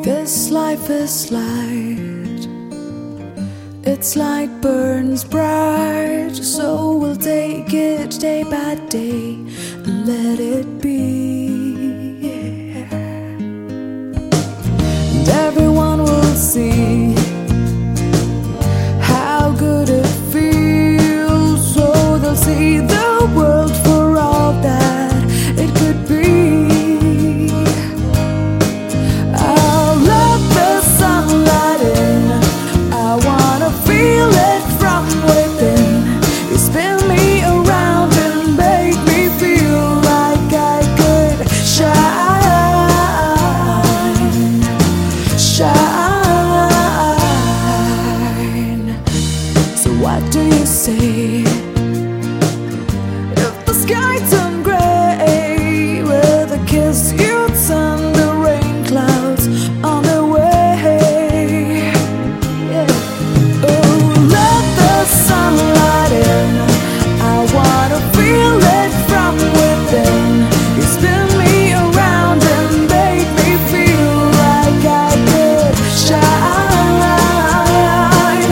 This life is light, its light burns bright, so we'll take it day by day and let it be. And everyone will see how good it feels, so they'll see the world for all that it could be. Feel it from within. You spin me around and make me feel like I could shine, shine. So what do you say if the sky turned gray? With a kiss you'd send the rain clouds on their way. Sunlight in, I wanna feel it from within. You spin me around and make me feel like I could shine,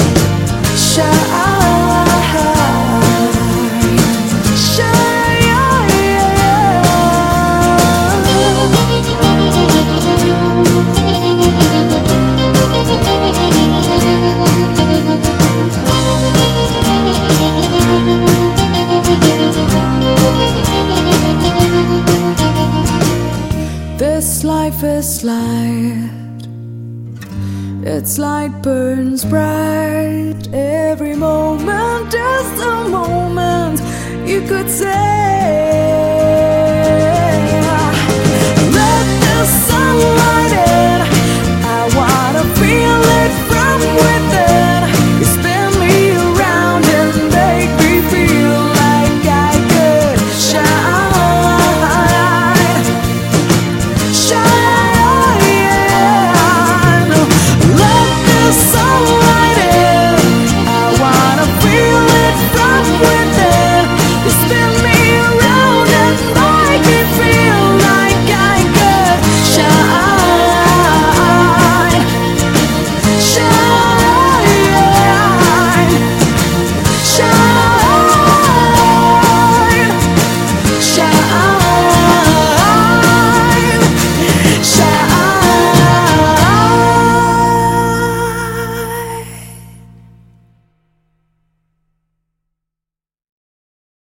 This life is light, its light burns bright. Every moment is a moment, you could say.